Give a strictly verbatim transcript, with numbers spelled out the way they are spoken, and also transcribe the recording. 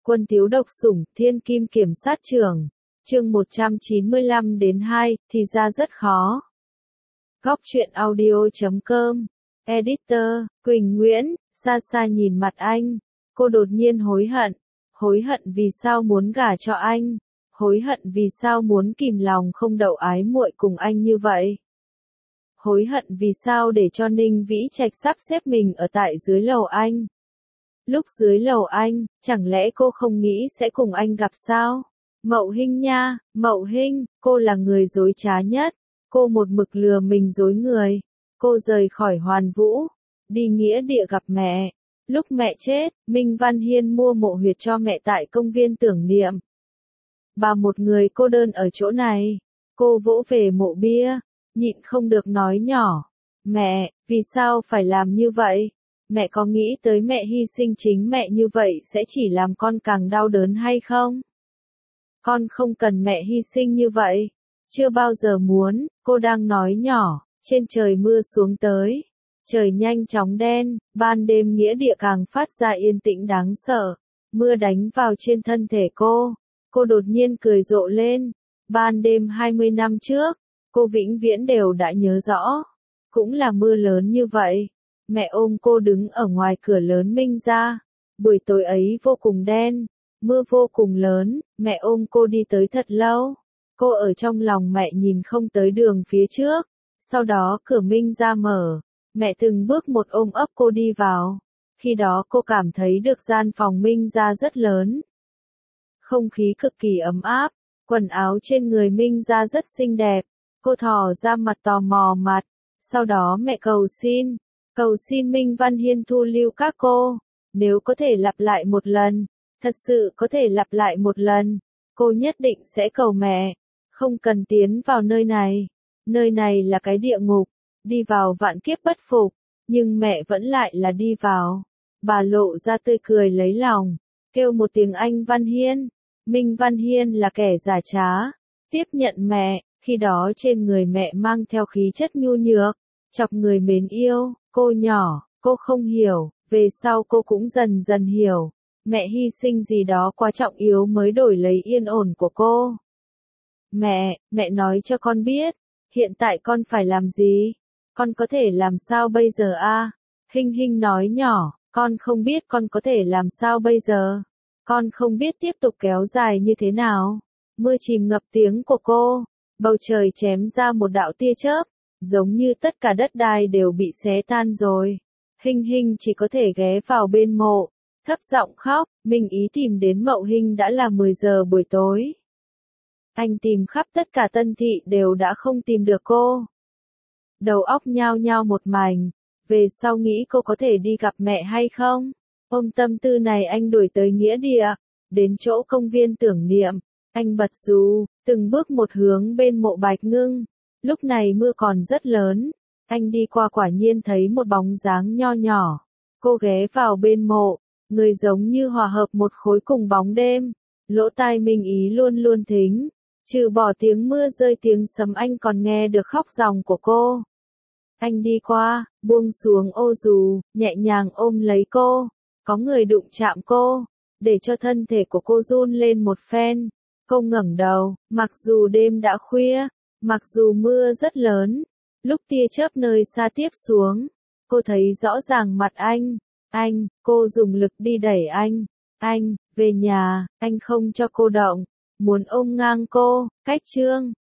Quân thiếu độc sủng, thiên kim kiểm sát trưởng. Chương một trăm chín mươi lăm đến hai, thì ra rất khó. Góc truyện audio chấm com. Editor, Quỳnh Nguyễn, xa xa nhìn mặt anh. Cô đột nhiên hối hận. Hối hận vì sao muốn gả cho anh. Hối hận vì sao muốn kìm lòng không đậu ái muội cùng anh như vậy. Hối hận vì sao để cho Ninh Vĩ Trạch sắp xếp mình ở tại dưới lầu anh. Lúc dưới lầu anh, chẳng lẽ cô không nghĩ sẽ cùng anh gặp sao? Mậu Hinh nha, Mậu Hinh, cô là người dối trá nhất. Cô một mực lừa mình dối người. Cô rời khỏi Hoàn Vũ, đi nghĩa địa gặp mẹ. Lúc mẹ chết, Minh Văn Hiên mua mộ huyệt cho mẹ tại công viên tưởng niệm. Bà một người cô đơn ở chỗ này. Cô vỗ về mộ bia, nhịn không được nói nhỏ. Mẹ, vì sao phải làm như vậy? Mẹ có nghĩ tới mẹ hy sinh chính mẹ như vậy sẽ chỉ làm con càng đau đớn hay không? Con không cần mẹ hy sinh như vậy. Chưa bao giờ muốn, cô đang nói nhỏ. Trên trời mưa xuống tới. Trời nhanh chóng đen, ban đêm nghĩa địa càng phát ra yên tĩnh đáng sợ. Mưa đánh vào trên thân thể cô. Cô đột nhiên cười rộ lên. Ban đêm hai mươi năm trước, cô vĩnh viễn đều đã nhớ rõ. Cũng là mưa lớn như vậy. Mẹ ôm cô đứng ở ngoài cửa lớn Minh gia. Buổi tối ấy vô cùng đen, mưa vô cùng lớn, mẹ ôm cô đi tới thật lâu. Cô ở trong lòng mẹ nhìn không tới đường phía trước. Sau đó cửa Minh gia mở, mẹ từng bước một ôm ấp cô đi vào. Khi đó cô cảm thấy được gian phòng Minh gia rất lớn. Không khí cực kỳ ấm áp, quần áo trên người Minh gia rất xinh đẹp. Cô thò ra mặt tò mò mặt. Sau đó mẹ cầu xin. Cầu xin Minh Văn Hiên thu lưu các cô. Nếu có thể lặp lại một lần, thật sự có thể lặp lại một lần, cô nhất định sẽ cầu mẹ. Không cần tiến vào nơi này. Nơi này là cái địa ngục. Đi vào vạn kiếp bất phục. Nhưng mẹ vẫn lại là đi vào. Bà lộ ra tươi cười lấy lòng. Kêu một tiếng anh Văn Hiên. Minh Văn Hiên là kẻ giả trá. Tiếp nhận mẹ. Khi đó trên người mẹ mang theo khí chất nhu nhược. Chọc người mến yêu. Cô nhỏ, cô không hiểu, về sau cô cũng dần dần hiểu. Mẹ hy sinh gì đó quá trọng yếu mới đổi lấy yên ổn của cô. Mẹ, mẹ nói cho con biết, hiện tại con phải làm gì? Con có thể làm sao bây giờ a? À? Hinh Hinh nói nhỏ, con không biết con có thể làm sao bây giờ. Con không biết tiếp tục kéo dài như thế nào. Mưa chìm ngập tiếng của cô, bầu trời chém ra một đạo tia chớp. Giống như tất cả đất đai đều bị xé tan rồi. Hinh Hinh chỉ có thể ghé vào bên mộ, thấp giọng khóc. Minh Ý tìm đến Mậu Hinh đã là mười giờ buổi tối. Anh tìm khắp tất cả Tân Thị đều đã không tìm được cô. Đầu óc nhao nhao một mảnh. Về sau nghĩ cô có thể đi gặp mẹ hay không? Ôm tâm tư này anh đuổi tới nghĩa địa, đến chỗ công viên tưởng niệm. Anh bật dù, từng bước một hướng bên mộ Bạch Ngưng. Lúc này mưa còn rất lớn, anh đi qua quả nhiên thấy một bóng dáng nho nhỏ. Cô ghé vào bên mộ, người giống như hòa hợp một khối cùng bóng đêm. Lỗ tai Minh Ý luôn luôn thính, trừ bỏ tiếng mưa rơi tiếng sấm anh còn nghe được khóc ròng của cô. Anh đi qua, buông xuống ô dù, nhẹ nhàng ôm lấy cô. Có người đụng chạm cô, để cho thân thể của cô run lên một phen. Cô ngẩng đầu, mặc dù đêm đã khuya. Mặc dù mưa rất lớn, lúc tia chớp nơi xa tiếp xuống, cô thấy rõ ràng mặt anh. Anh, cô dùng lực đi đẩy anh. Anh, về nhà, anh không cho cô động, muốn ôm ngang cô. Cách chương